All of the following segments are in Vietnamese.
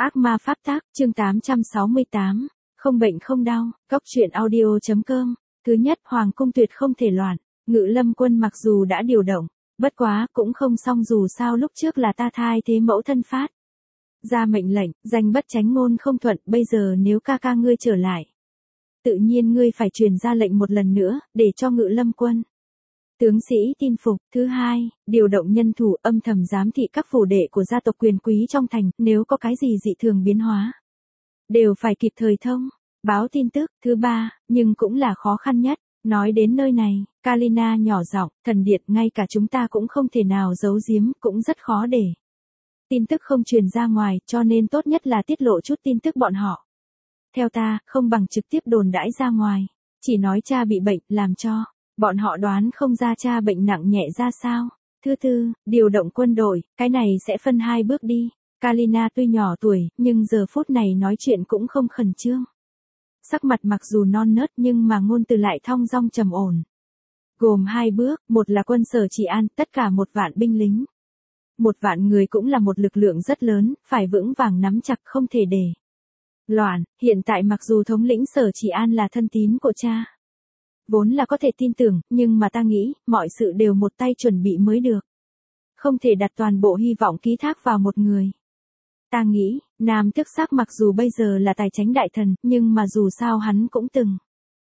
Ác ma pháp tác, chương 868, không bệnh không đau, Cóc truyện audio.com. Thứ nhất, Hoàng cung tuyệt không thể loạn, Ngự Lâm quân mặc dù đã điều động, bất quá cũng không xong, dù sao lúc trước là ta thay thế mẫu thân phát ra mệnh lệnh, danh bất chánh ngôn không thuận, bây giờ nếu ca ca ngươi trở lại, tự nhiên ngươi phải truyền ra lệnh một lần nữa, để cho Ngự Lâm quân tướng sĩ tin phục. Thứ hai, điều động nhân thủ âm thầm giám thị các phủ đệ của gia tộc quyền quý trong thành, nếu có cái gì dị thường biến hóa, đều phải kịp thời thông báo tin tức. Thứ ba, nhưng cũng là khó khăn nhất. Nói đến nơi này, Kalina nhỏ giọng, thần điện, ngay cả chúng ta cũng không thể nào giấu giếm, cũng rất khó để tin tức không truyền ra ngoài, cho nên tốt nhất là tiết lộ chút tin tức bọn họ. Theo ta, không bằng trực tiếp đồn đãi ra ngoài, chỉ nói cha bị bệnh, làm cho bọn họ đoán không ra cha bệnh nặng nhẹ ra sao. Thứ tư, điều động quân đội, cái này sẽ phân hai bước đi. Kalina tuy nhỏ tuổi, nhưng giờ phút này nói chuyện cũng không khẩn trương. Sắc mặt mặc dù non nớt nhưng mà ngôn từ lại thong dong trầm ổn. Gồm hai bước, một là quân sở trị an, tất cả 1.000 binh lính. 1.000 người cũng là một lực lượng rất lớn, phải vững vàng nắm chặt, không thể để loạn. Hiện tại mặc dù thống lĩnh sở trị an là thân tín của cha, vốn là có thể tin tưởng, nhưng mà ta nghĩ, mọi sự đều một tay chuẩn bị mới được. Không thể đặt toàn bộ hy vọng ký thác vào một người. Ta nghĩ, Nam Tước Sắc mặc dù bây giờ là tài chánh đại thần, nhưng mà dù sao hắn cũng từng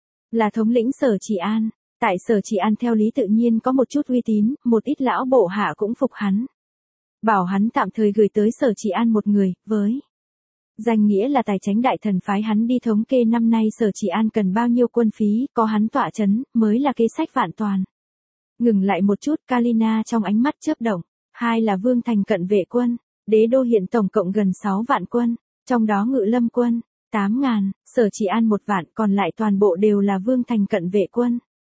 là thống lĩnh sở trị an. Tại sở trị an theo lý tự nhiên có một chút uy tín, một ít lão bộ hạ cũng phục hắn. Bảo hắn tạm thời gửi tới sở trị an một người, với danh nghĩa là tài chánh đại thần, phái hắn đi thống kê năm nay sở trị an cần bao nhiêu quân phí, có hắn tọa chấn, mới là kế sách vạn toàn. Ngừng lại một chút, Kalina trong ánh mắt chớp động. Hai là Vương Thành cận vệ quân. Đế đô hiện tổng cộng gần 6 vạn quân, trong đó Ngự Lâm quân 8.000, sở trị an 1 vạn, còn lại toàn bộ đều là Vương Thành cận vệ quân.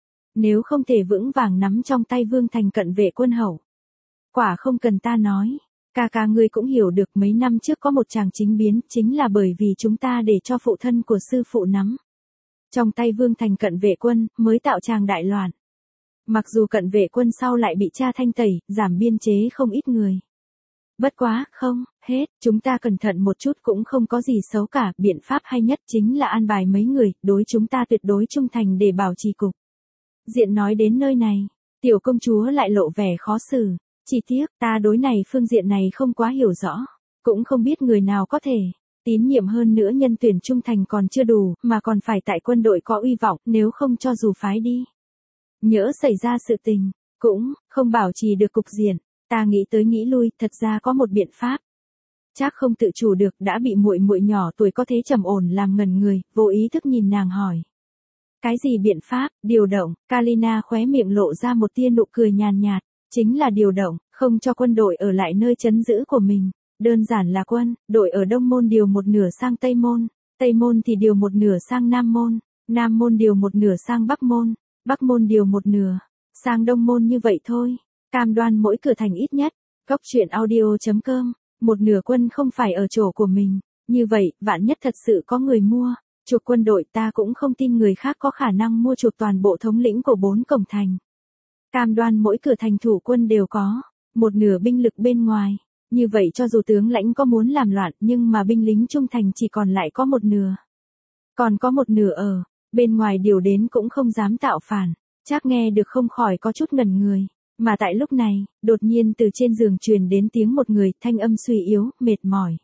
Nếu không thể vững vàng nắm trong tay Vương Thành cận vệ quân hậu, quả không cần ta nói, ca ngươi cũng hiểu được, mấy năm trước có một tràng chính biến, chính là bởi vì chúng ta để cho phụ thân của sư phụ nắm trong tay Vương Thành cận vệ quân, mới tạo tràng đại loạn. Mặc dù cận vệ quân sau lại bị cha thanh tẩy, giảm biên chế không ít người. Bất quá, không, hết, chúng ta cẩn thận một chút cũng không có gì xấu cả, biện pháp hay nhất chính là an bài mấy người, đối chúng ta tuyệt đối trung thành để bảo trì cục diện. Nói đến nơi này, tiểu công chúa lại lộ vẻ khó xử, chỉ tiếc, ta đối này phương diện này không quá hiểu rõ, cũng không biết người nào có thể tín nhiệm, hơn nữa nhân tuyển trung thành còn chưa đủ, mà còn phải tại quân đội có uy vọng, nếu không cho dù phái đi, nhỡ xảy ra sự tình, cũng không bảo trì được cục diện. Ta nghĩ tới nghĩ lui, thật ra có một biện pháp. Chắc không tự chủ được, đã bị muội muội nhỏ tuổi có thế trầm ổn làm ngẩn người, vô ý thức nhìn nàng hỏi. Cái gì biện pháp? Điều động. Kalina khóe miệng lộ ra một tia nụ cười nhàn nhạt. Chính là điều động, không cho quân đội ở lại nơi trấn giữ của mình. Đơn giản là quân đội ở Đông Môn điều một nửa sang Tây Môn, Tây Môn thì điều một nửa sang Nam Môn, Nam Môn điều một nửa sang Bắc Môn, Bắc Môn điều một nửa sang Đông Môn, như vậy thôi. Cam đoan mỗi cửa thành ít nhất, Cóc truyện audio.com, một nửa quân không phải ở chỗ của mình. Như vậy, vạn nhất thật sự có người mua chuộc quân đội, ta cũng không tin người khác có khả năng mua chuộc toàn bộ thống lĩnh của 4 cổng thành. Cam đoan mỗi cửa thành thủ quân đều có một nửa binh lực bên ngoài. Như vậy cho dù tướng lãnh có muốn làm loạn, nhưng mà binh lính trung thành chỉ còn lại có một nửa. Còn có một nửa ở bên ngoài điều đến cũng không dám tạo phản. Chắc nghe được không khỏi có chút ngẩn người. Mà tại lúc này, đột nhiên từ trên giường truyền đến tiếng một người, thanh âm suy yếu, mệt mỏi.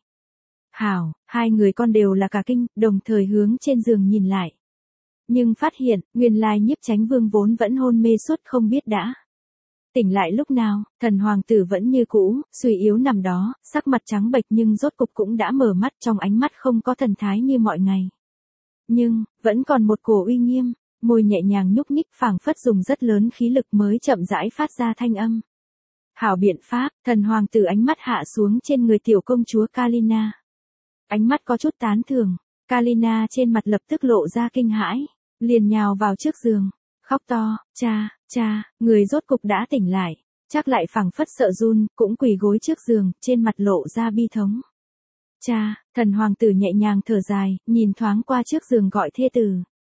Hảo, hai người con đều là cả kinh, đồng thời hướng trên giường nhìn lại. Nhưng phát hiện, nguyên lai Nhiếp Chánh Vương vốn vẫn hôn mê suốt không biết đã tỉnh lại lúc nào. Thần hoàng tử vẫn như cũ, suy yếu nằm đó, sắc mặt trắng bệch nhưng rốt cục cũng đã mở mắt, trong ánh mắt không có thần thái như mọi ngày. Nhưng, vẫn còn một cổ uy nghiêm. Môi nhẹ nhàng nhúc nhích, phảng phất dùng rất lớn khí lực mới chậm rãi phát ra thanh âm. Hảo biện pháp. Thần hoàng tử ánh mắt hạ xuống trên người tiểu công chúa Kalina. Ánh mắt có chút tán thưởng. Kalina trên mặt lập tức lộ ra kinh hãi, liền nhào vào trước giường, khóc to, cha, người rốt cục đã tỉnh lại. Chắc lại phảng phất sợ run, cũng quỳ gối trước giường, trên mặt lộ ra bi thống. Cha, thần hoàng tử nhẹ nhàng thở dài, nhìn thoáng qua trước giường gọi thê tử.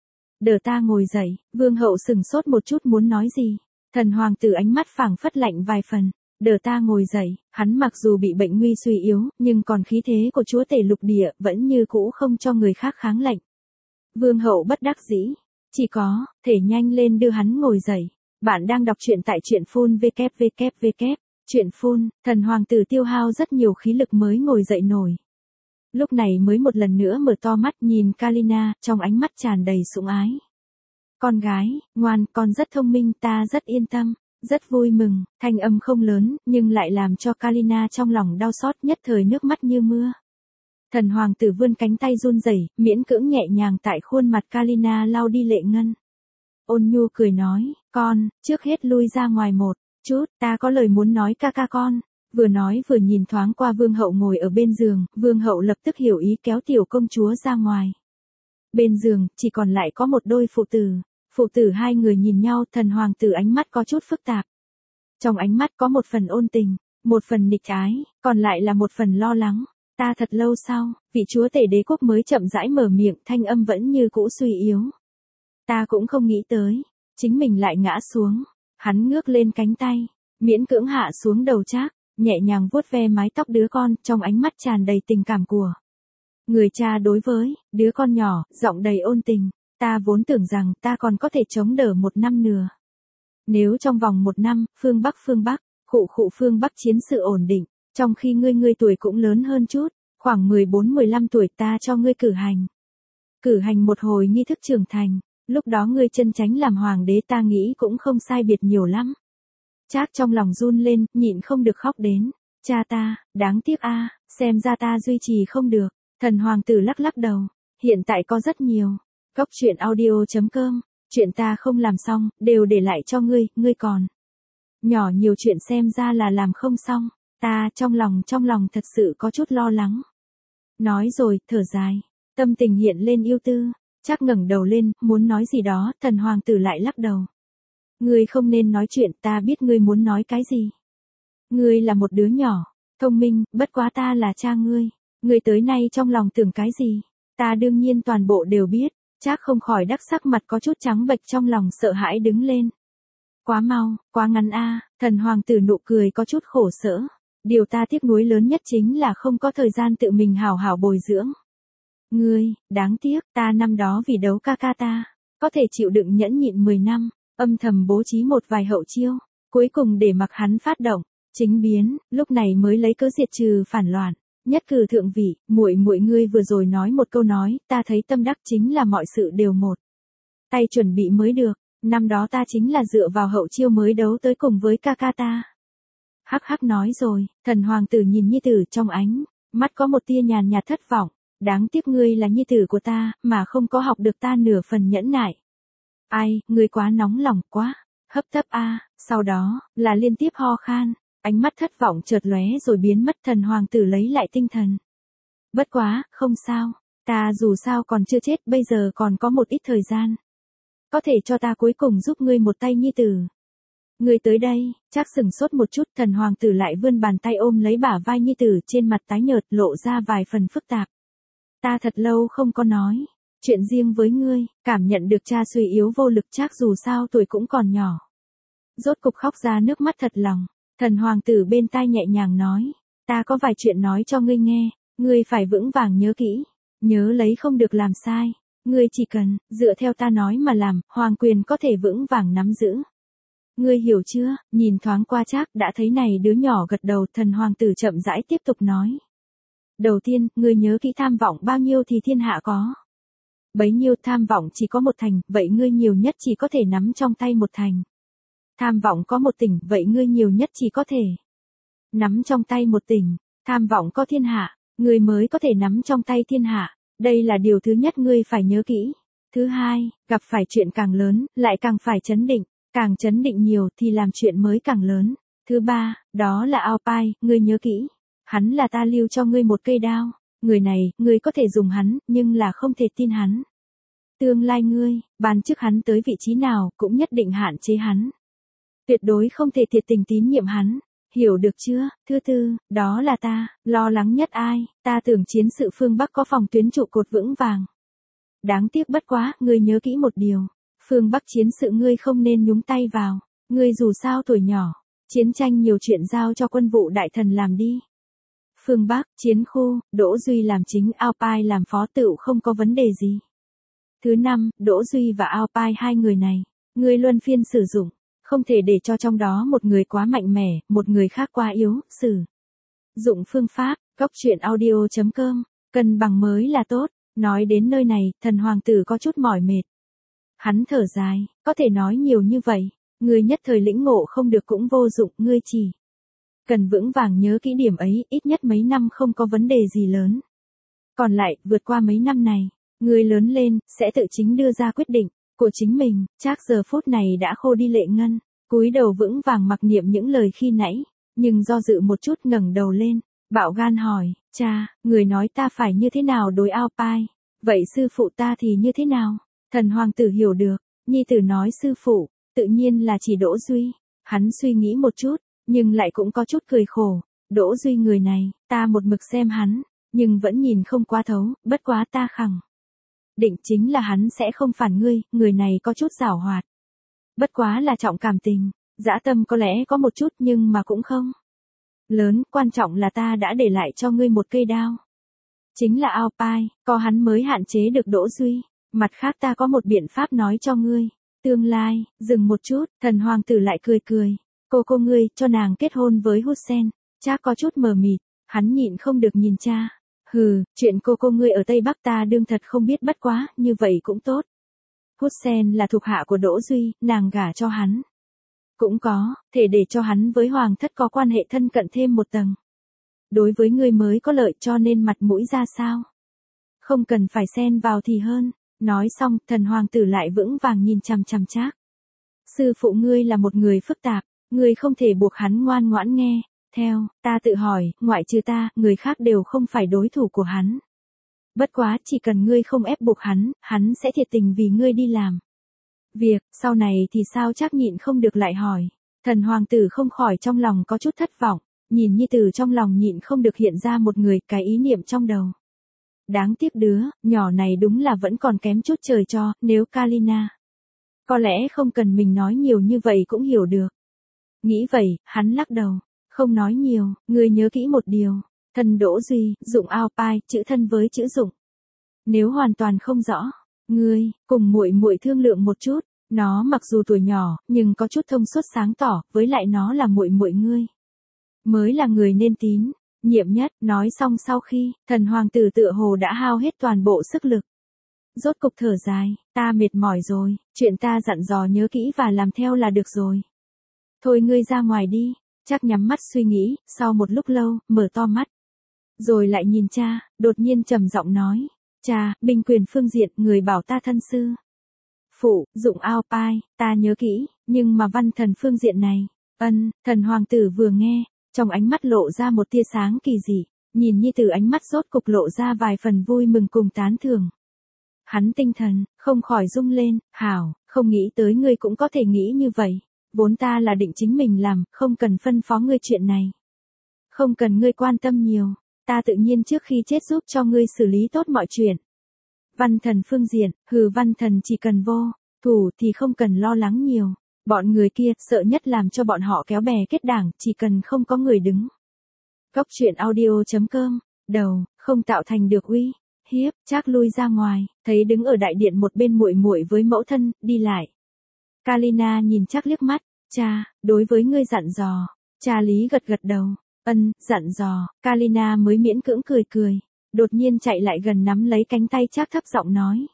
Đỡ ta ngồi dậy. Vương hậu sừng sốt một chút muốn nói gì. Thần hoàng tử ánh mắt phảng phất lạnh vài phần. đỡ ta ngồi dậy, hắn mặc dù bị bệnh nguy suy yếu, nhưng còn khí thế của chúa tể lục địa vẫn như cũ không cho người khác kháng lệnh. Vương hậu bất đắc dĩ, chỉ có thể nhanh lên đưa hắn ngồi dậy. Bạn đang đọc truyện tại truyện phun www. Truyện phun, thần hoàng tử tiêu hao rất nhiều khí lực mới ngồi dậy nổi. Lúc này mới một lần nữa mở to mắt nhìn Kalina, trong ánh mắt tràn đầy sủng ái. Con gái, ngoan, con rất thông minh, ta rất yên tâm, rất vui mừng, thanh âm không lớn, nhưng lại làm cho Kalina trong lòng đau xót, nhất thời nước mắt như mưa. Thần hoàng tử vươn cánh tay run rẩy, miễn cưỡng nhẹ nhàng tại khuôn mặt Kalina lau đi lệ ngân. Ôn nhu cười nói, con, trước hết lui ra ngoài một chút, ta có lời muốn nói ca ca con. Vừa nói vừa nhìn thoáng qua vương hậu ngồi ở bên giường, vương hậu lập tức hiểu ý kéo tiểu công chúa ra ngoài. Bên giường, chỉ còn lại có một đôi phụ tử. Phụ tử hai người nhìn nhau, thần hoàng tử ánh mắt có chút phức tạp. Trong ánh mắt có một phần ôn tình, một phần nịch ái, còn lại là một phần lo lắng. Ta thật lâu sau, vị chúa tể đế quốc mới chậm rãi mở miệng, thanh âm vẫn như cũ suy yếu. Ta cũng không nghĩ tới, chính mình lại ngã xuống. Hắn ngước lên cánh tay, miễn cưỡng hạ xuống đầu Trác, nhẹ nhàng vuốt ve mái tóc đứa con, trong ánh mắt tràn đầy tình cảm của người cha đối với đứa con nhỏ, giọng đầy ôn tình. Ta vốn tưởng rằng ta còn có thể chống đỡ 1 năm nữa. Nếu trong vòng 1 năm, phương Bắc, phương Bắc chiến sự ổn định, trong khi ngươi tuổi cũng lớn hơn chút, khoảng 14-15 tuổi, ta cho ngươi cử hành một hồi nghi thức trưởng thành, lúc đó ngươi chân chánh làm hoàng đế, ta nghĩ cũng không sai biệt nhiều lắm. Trác trong lòng run lên, nhịn không được khóc đến. Cha ta, đáng tiếc a, xem ra ta duy trì không được. Thần hoàng tử lắc lắc đầu, hiện tại có rất nhiều. Góc truyện audio.com, chuyện ta không làm xong, đều để lại cho ngươi, ngươi còn nhỏ, nhiều chuyện xem ra là làm không xong. Ta trong lòng thật sự có chút lo lắng. Nói rồi, thở dài, tâm tình hiện lên yêu tư. Trác ngẩng đầu lên, muốn nói gì đó, thần hoàng tử lại lắc đầu. Ngươi không nên nói chuyện, ta biết ngươi muốn nói cái gì. Ngươi là một đứa nhỏ, thông minh, bất quá ta là cha ngươi. Ngươi tới nay trong lòng tưởng cái gì? Ta đương nhiên toàn bộ đều biết. Trác không khỏi đắc sắc mặt có chút trắng bệch, trong lòng sợ hãi đứng lên. Quá mau, quá ngắn a, thần hoàng tử nụ cười có chút khổ sở. Điều ta tiếc nuối lớn nhất chính là không có thời gian tự mình hảo hảo bồi dưỡng. Ngươi, đáng tiếc, ta năm đó vì đấu ca ca ta, có thể chịu đựng nhẫn nhịn 10 năm, âm thầm bố trí một vài hậu chiêu, cuối cùng để mặc hắn phát động, chính biến, lúc này mới lấy cớ diệt trừ phản loạn, nhất cử thượng vị. Muội ngươi vừa rồi nói một câu nói, ta thấy tâm đắc, chính là mọi sự đều một tay chuẩn bị mới được, năm đó ta chính là dựa vào hậu chiêu mới đấu tới cùng với ca ca ta. Hắc hắc nói rồi, thần hoàng tử nhìn nhi tử, trong ánh mắt có một tia nhàn nhạt thất vọng. Đáng tiếc ngươi là nhi tử của ta, mà không có học được ta nửa phần nhẫn nại. Ai, ngươi quá nóng lòng, quá hấp tấp a, sau đó là liên tiếp ho khan, ánh mắt thất vọng chợt lóe rồi biến mất. Thần hoàng tử lấy lại tinh thần. Bất quá, không sao, ta dù sao còn chưa chết, bây giờ còn có một ít thời gian. Có thể cho ta cuối cùng giúp ngươi một tay nhi tử. Ngươi tới đây, Trác sửng sốt một chút, thần hoàng tử lại vươn bàn tay ôm lấy bả vai nhi tử, trên mặt tái nhợt lộ ra vài phần phức tạp. Ta thật lâu không có nói chuyện riêng với ngươi, cảm nhận được cha suy yếu vô lực. Trác dù sao tuổi cũng còn nhỏ, rốt cục khóc ra nước mắt thật lòng. Thần hoàng tử bên tai nhẹ nhàng nói, ta có vài chuyện nói cho ngươi nghe, ngươi phải vững vàng nhớ kỹ, nhớ lấy không được làm sai. Ngươi chỉ cần dựa theo ta nói mà làm, hoàng quyền có thể vững vàng nắm giữ. Ngươi hiểu chưa? Nhìn thoáng qua Trác, đã thấy này đứa nhỏ gật đầu. Thần hoàng tử chậm rãi tiếp tục nói. Đầu tiên, ngươi nhớ kỹ, tham vọng bao nhiêu thì thiên hạ có bấy nhiêu. Tham vọng chỉ có một thành, vậy ngươi nhiều nhất chỉ có thể nắm trong tay một thành. Tham vọng có một tỉnh, vậy ngươi nhiều nhất chỉ có thể nắm trong tay một tỉnh. Tham vọng có thiên hạ, ngươi mới có thể nắm trong tay thiên hạ. Đây là điều thứ nhất ngươi phải nhớ kỹ. Thứ hai, gặp phải chuyện càng lớn, lại càng phải trấn định. Càng trấn định nhiều thì làm chuyện mới càng lớn. Thứ ba, đó là ao pai, ngươi nhớ kỹ. Hắn là ta lưu cho ngươi một cây đao. Người này, ngươi có thể dùng hắn, nhưng là không thể tin hắn. Tương lai ngươi, ban chức hắn tới vị trí nào, cũng nhất định hạn chế hắn. Tuyệt đối không thể thiệt tình tín nhiệm hắn. Hiểu được chưa? Thứ tư, đó là ta, lo lắng nhất ai, ta tưởng chiến sự phương Bắc có phòng tuyến trụ cột vững vàng. Đáng tiếc bất quá, ngươi nhớ kỹ một điều. Phương Bắc chiến sự ngươi không nên nhúng tay vào. Ngươi dù sao tuổi nhỏ, Chiến tranh nhiều chuyện giao cho quân vụ đại thần làm đi. Phương Bắc, chiến khu, Đỗ Duy làm chính, Ao Pai làm phó tựu không có vấn đề gì. Thứ năm, Đỗ Duy và Ao Pai hai người này, người luân phiên sử dụng, không thể để cho trong đó một người quá mạnh mẽ, một người khác quá yếu, sử dụng phương pháp, góc truyện audio.com, cân bằng mới là tốt. Nói đến nơi này, thần hoàng tử có chút mỏi mệt. Hắn thở dài, có thể nói nhiều như vậy, ngươi nhất thời lĩnh ngộ không được cũng vô dụng, ngươi chỉ cần vững vàng nhớ kỹ điểm ấy, ít nhất mấy năm không có vấn đề gì lớn. Còn lại, vượt qua mấy năm này, ngươi lớn lên, sẽ tự chính đưa ra quyết định của chính mình. Trác giờ phút này đã khô đi lệ ngân, cúi đầu vững vàng mặc niệm những lời khi nãy, nhưng do dự một chút ngẩng đầu lên, bạo gan hỏi, cha, người nói ta phải như thế nào đối Ao Pai, vậy sư phụ ta thì như thế nào? Thần hoàng tử hiểu được, nhi tử nói sư phụ, tự nhiên là chỉ Đỗ Duy. Hắn suy nghĩ một chút, nhưng lại cũng có chút cười khổ, Đỗ Duy người này, ta một mực xem hắn, nhưng vẫn nhìn không qua thấu, bất quá ta khẳng định chính là hắn sẽ không phản ngươi, người này có chút giảo hoạt. Bất quá là trọng cảm tình, dã tâm có lẽ có một chút nhưng mà cũng không lớn, quan trọng là ta đã để lại cho ngươi một cây đao. Chính là Ao Pai, có hắn mới hạn chế được Đỗ Duy, mặt khác ta có một biện pháp nói cho ngươi. Tương lai, dừng một chút, thần hoàng tử lại cười cười. Cô ngươi, cho nàng kết hôn với Hussein. Cha có chút mờ mịt, hắn nhịn không được nhìn cha. Hừ, chuyện cô ngươi ở Tây Bắc ta đương thật không biết, bất quá, như vậy cũng tốt. Hussein là thuộc hạ của Đỗ Duy, nàng gả cho hắn. Cũng có, thể để cho hắn với hoàng thất có quan hệ thân cận thêm một tầng. Đối với ngươi mới có lợi, cho nên mặt mũi ra sao? Không cần phải xen vào thì hơn. Nói xong, thần hoàng tử lại vững vàng nhìn chằm chằm Trác. Sư phụ ngươi là một người phức tạp, ngươi không thể buộc hắn ngoan ngoãn nghe. Theo, ta tự hỏi, ngoại trừ ta, người khác đều không phải đối thủ của hắn. Bất quá, chỉ cần ngươi không ép buộc hắn sẽ thiệt tình vì ngươi đi làm việc. Sau này thì sao? Trác nhịn không được lại hỏi. Thần hoàng tử không khỏi trong lòng có chút thất vọng, nhìn nhi tử trong lòng nhịn không được hiện ra một người, cái ý niệm trong đầu. Đáng tiếc đứa nhỏ này đúng là vẫn còn kém chút trời cho, nếu Kalina có lẽ không cần mình nói nhiều như vậy cũng hiểu được. Nghĩ vậy, hắn lắc đầu, không nói nhiều, ngươi nhớ kỹ một điều, thân Đỗ Duy, dụng Ao Pai, chữ thân với chữ dụng. Nếu hoàn toàn không rõ, ngươi cùng muội muội thương lượng một chút, nó mặc dù tuổi nhỏ, nhưng có chút thông suốt sáng tỏ, với lại nó là muội muội ngươi, mới là người nên tín nhiệm nhất. Nói xong sau khi, thần hoàng tử tựa hồ đã hao hết toàn bộ sức lực. Rốt cục thở dài, ta mệt mỏi rồi, chuyện ta dặn dò nhớ kỹ và làm theo là được rồi. Thôi ngươi ra ngoài đi. Trác nhắm mắt suy nghĩ, sau một lúc lâu, mở to mắt. Rồi lại nhìn cha, đột nhiên trầm giọng nói, cha, binh quyền phương diện, người bảo ta thân sư phụ, dụng Ao Pai, ta nhớ kỹ, nhưng mà văn thần phương diện này, thần hoàng tử vừa nghe, trong ánh mắt lộ ra một tia sáng kỳ dị, nhìn nhi tử ánh mắt rốt cục lộ ra vài phần vui mừng cùng tán thưởng. Hắn tinh thần, không khỏi rung lên, hảo, không nghĩ tới ngươi cũng có thể nghĩ như vậy. Vốn ta là định chính mình làm, không cần phân phó ngươi chuyện này. Không cần ngươi quan tâm nhiều, ta tự nhiên trước khi chết giúp cho ngươi xử lý tốt mọi chuyện. Văn thần phương diện, văn thần chỉ cần vô thủ thì không cần lo lắng nhiều. Bọn người kia sợ nhất làm cho bọn họ kéo bè kết đảng, chỉ cần không có người đứng. Góc truyện audio.com, đầu, không tạo thành được uy hiếp. Trác lui ra ngoài, thấy đứng ở đại điện một bên muội muội với mẫu thân, đi lại. Kalina nhìn Trác liếc mắt, cha, đối với ngươi dặn dò. Cha Lý gật gật đầu, dặn dò. Kalina mới miễn cưỡng cười cười, đột nhiên chạy lại gần nắm lấy cánh tay Trác thấp giọng nói.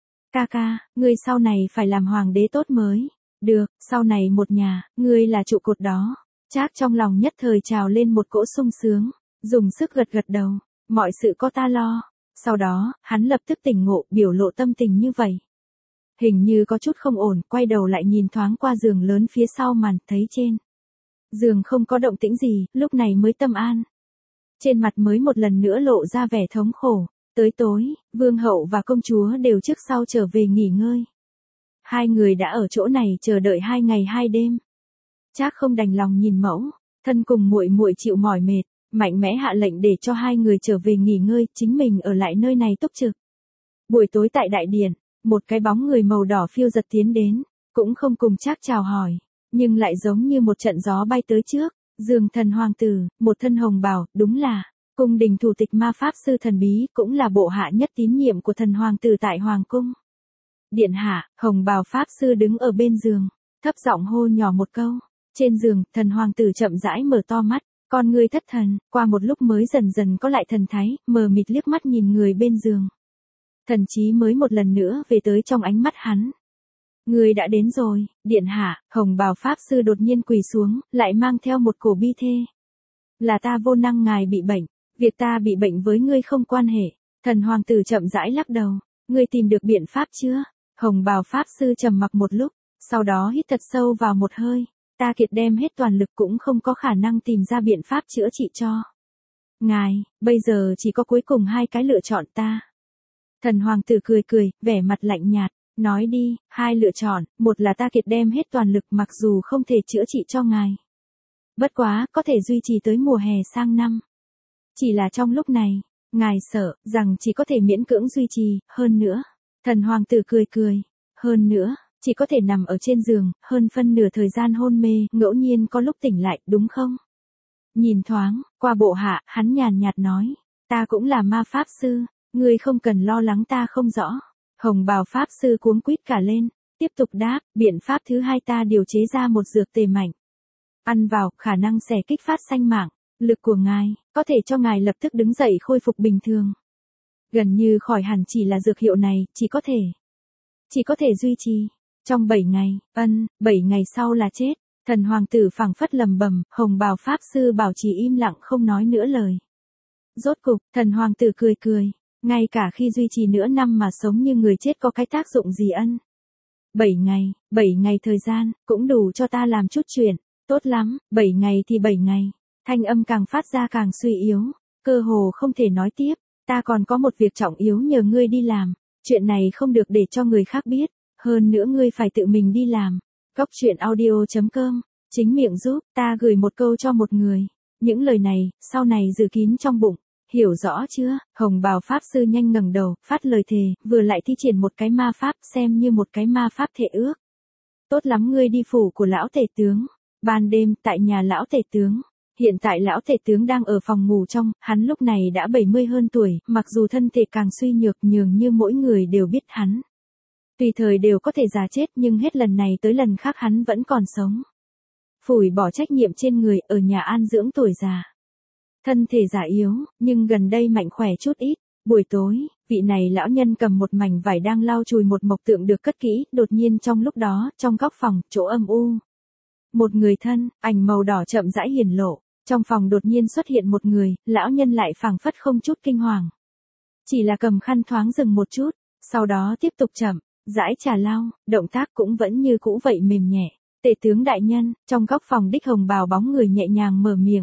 Ca, ngươi sau này phải làm hoàng đế tốt mới. Được, sau này một nhà, ngươi là trụ cột đó. Trác trong lòng nhất thời trào lên một cỗ sung sướng, dùng sức gật gật đầu, mọi sự có ta lo. Sau đó, hắn lập tức tỉnh ngộ, biểu lộ tâm tình như vậy. Hình như có chút không ổn, quay đầu lại nhìn thoáng qua giường lớn phía sau màn, thấy trên giường không có động tĩnh gì, lúc này mới tâm an. Trên mặt mới một lần nữa lộ ra vẻ thống khổ. Tới tối, vương hậu và công chúa đều trước sau trở về nghỉ ngơi. Hai người đã ở chỗ này chờ đợi 2 ngày 2 đêm. Trác không đành lòng nhìn mẫu thân cùng muội muội chịu mỏi mệt, mạnh mẽ hạ lệnh để cho hai người trở về nghỉ ngơi, chính mình ở lại nơi này túc trực. Buổi tối tại đại điện, một cái bóng người màu đỏ phiêu giật tiến đến, cũng không cùng Trác chào hỏi, nhưng lại giống như một trận gió bay tới trước. Giường thần hoàng tử, một thân hồng bào, đúng là cung đình thủ tịch ma pháp sư thần bí, cũng là bộ hạ nhất tín nhiệm của thần hoàng tử tại hoàng cung. Điện hạ, hồng bào pháp sư đứng ở bên giường, thấp giọng hô nhỏ một câu. Trên giường, thần hoàng tử chậm rãi mở to mắt, con ngươi thất thần, qua một lúc mới dần dần có lại thần thái, mờ mịt liếc mắt nhìn người bên giường. Thần trí mới một lần nữa về tới trong ánh mắt hắn. Người đã đến rồi, điện hạ, hồng bào pháp sư đột nhiên quỳ xuống, lại mang theo một cổ bi thê. Là ta vô năng, ngài bị bệnh, việc ta bị bệnh với ngươi không quan hệ. Thần hoàng tử chậm rãi lắc đầu, ngươi tìm được biện pháp chưa? Hồng bào pháp sư trầm mặc một lúc, sau đó hít thật sâu vào một hơi. Ta kiệt đem hết toàn lực cũng không có khả năng tìm ra biện pháp chữa trị cho ngài, bây giờ chỉ có cuối cùng hai cái lựa chọn ta. Thần hoàng tử cười cười, vẻ mặt lạnh nhạt, nói đi, hai lựa chọn, một là ta kiệt đem hết toàn lực mặc dù không thể chữa trị cho ngài. Bất quá, có thể duy trì tới mùa hè sang năm. Chỉ là trong lúc này, ngài sợ rằng chỉ có thể miễn cưỡng duy trì, hơn nữa. Thần hoàng tử cười cười, hơn nữa, chỉ có thể nằm ở trên giường, hơn phân nửa thời gian hôn mê, ngẫu nhiên có lúc tỉnh lại, đúng không? Nhìn thoáng, qua bộ hạ, hắn nhàn nhạt nói, ta cũng là ma pháp sư, ngươi không cần lo lắng ta không rõ. Hồng bào pháp sư cuống quýt cả lên, tiếp tục đáp, biện pháp thứ hai ta điều chế ra một dược tề mạnh. Ăn vào, khả năng sẽ kích phát sanh mạng, lực của ngài, có thể cho ngài lập tức đứng dậy khôi phục bình thường. Gần như khỏi hẳn chỉ là dược hiệu này, chỉ có thể duy trì trong 7 ngày, 7 ngày sau là chết. Thần hoàng tử phảng phất lầm bầm, hồng bào pháp sư bảo trì im lặng không nói nữa lời. Rốt cục, thần hoàng tử cười cười, ngay cả khi duy trì nửa năm mà sống như người chết có cái tác dụng gì ân? 7 ngày thời gian, cũng đủ cho ta làm chút chuyện, tốt lắm, 7 ngày thì 7 ngày. Thanh âm càng phát ra càng suy yếu, cơ hồ không thể nói tiếp, ta còn có một việc trọng yếu nhờ ngươi đi làm, chuyện này không được để cho người khác biết, hơn nữa ngươi phải tự mình đi làm. Góc truyện audio.com, chính miệng giúp, ta gửi một câu cho một người, những lời này, sau này giữ kín trong bụng, hiểu rõ chưa? Hồng bào pháp sư nhanh ngẩng đầu, phát lời thề, vừa lại thi triển một cái ma pháp xem như một cái ma pháp thệ ước. Tốt lắm, ngươi đi phủ của lão tể tướng. Ban đêm, tại nhà lão tể tướng. Hiện tại lão tể tướng đang ở phòng ngủ trong, hắn lúc này đã 70 hơn tuổi, mặc dù thân thể càng suy nhược nhường như mỗi người đều biết hắn. Tùy thời đều có thể già chết nhưng hết lần này tới lần khác hắn vẫn còn sống. Phủi bỏ trách nhiệm trên người ở nhà an dưỡng tuổi già. Thân thể già yếu, nhưng gần đây mạnh khỏe chút ít. Buổi tối, vị này lão nhân cầm một mảnh vải đang lau chùi một mộc tượng được cất kỹ, đột nhiên trong lúc đó, trong góc phòng, chỗ âm u. Một người thân, ảnh màu đỏ chậm rãi hiển lộ, trong phòng đột nhiên xuất hiện một người, lão nhân lại phảng phất không chút kinh hoàng. Chỉ là cầm khăn thoáng dừng một chút, sau đó tiếp tục chậm, rãi trà lau, động tác cũng vẫn như cũ vậy mềm nhẹ. Tể tướng đại nhân, trong góc phòng đích hồng bào bóng người nhẹ nhàng mở miệng.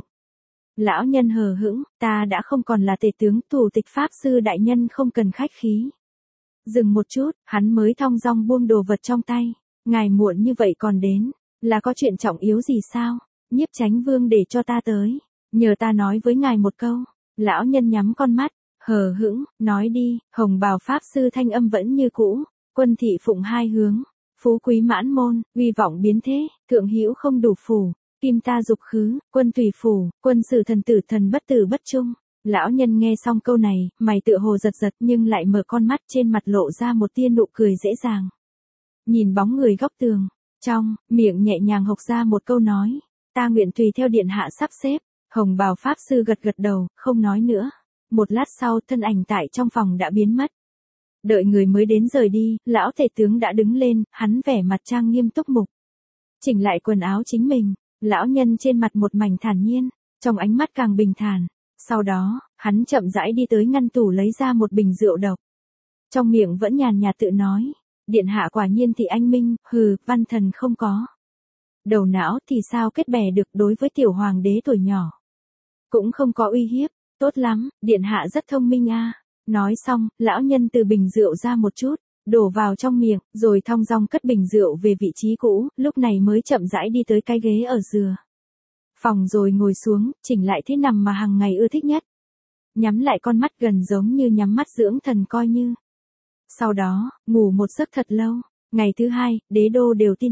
Lão nhân hờ hững, ta đã không còn là tể tướng, thủ tịch pháp sư đại nhân không cần khách khí. Dừng một chút, hắn mới thong dong buông đồ vật trong tay. Ngài muộn như vậy còn đến, là có chuyện trọng yếu gì sao? Nhiếp chánh vương để cho ta tới, nhờ ta nói với ngài một câu. Lão nhân nhắm con mắt, hờ hững, nói đi. Hồng bào pháp sư thanh âm vẫn như cũ. Quân thị phụng hai hướng, phú quý mãn môn, uy vọng biến thế, thượng hữu không đủ phủ, kim ta dục khứ, quân tùy phủ, quân sử thần tử thần bất tử bất trung. Lão nhân nghe xong câu này, mày tựa hồ giật giật nhưng lại mở con mắt, trên mặt lộ ra một tia nụ cười dễ dàng. Nhìn bóng người góc tường, trong miệng nhẹ nhàng hộc ra một câu nói, ta nguyện tùy theo điện hạ sắp xếp. Hồng bào pháp sư gật gật đầu, không nói nữa. Một lát sau, thân ảnh tại trong phòng đã biến mất. Đợi người mới đến rời đi, lão tể tướng đã đứng lên, hắn vẻ mặt trang nghiêm túc mục. Chỉnh lại quần áo chính mình, lão nhân trên mặt một mảnh thản nhiên, trong ánh mắt càng bình thản. Sau đó, hắn chậm rãi đi tới ngăn tủ lấy ra một bình rượu độc. Trong miệng vẫn nhàn nhạt tự nói, điện hạ quả nhiên thị anh minh, hừ, văn thần không có. Đầu não thì sao kết bè được đối với tiểu hoàng đế tuổi nhỏ. Cũng không có uy hiếp, tốt lắm, điện hạ rất thông minh a. Nói xong, lão nhân từ bình rượu ra một chút, đổ vào trong miệng, rồi thong dong cất bình rượu về vị trí cũ, lúc này mới chậm rãi đi tới cái ghế ở dừa phòng rồi ngồi xuống, chỉnh lại thế nằm mà hàng ngày ưa thích nhất. Nhắm lại con mắt gần giống như nhắm mắt dưỡng thần coi như. Sau đó, ngủ một giấc thật lâu. Ngày thứ hai, đế đô đều tin tức,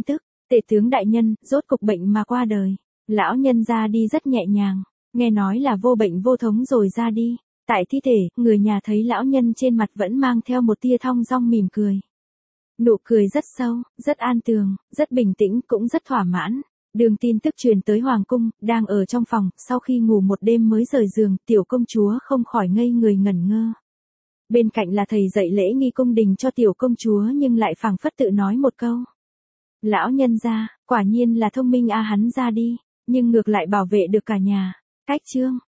Tể tướng đại nhân, rốt cục bệnh mà qua đời. Lão nhân ra đi rất nhẹ nhàng, nghe nói là vô bệnh vô thống rồi ra đi. Tại thi thể, người nhà thấy lão nhân trên mặt vẫn mang theo một tia thong dong mỉm cười. Nụ cười rất sâu, rất an tường, rất bình tĩnh, cũng rất thỏa mãn. Đường tin tức truyền tới hoàng cung, đang ở trong phòng, sau khi ngủ một đêm mới rời giường, tiểu công chúa không khỏi ngây người ngẩn ngơ. Bên cạnh là thầy dạy lễ nghi cung đình cho tiểu công chúa nhưng lại phảng phất tự nói một câu. Lão nhân gia, quả nhiên là thông minh a, hắn ra đi, nhưng ngược lại bảo vệ được cả nhà. Cách chương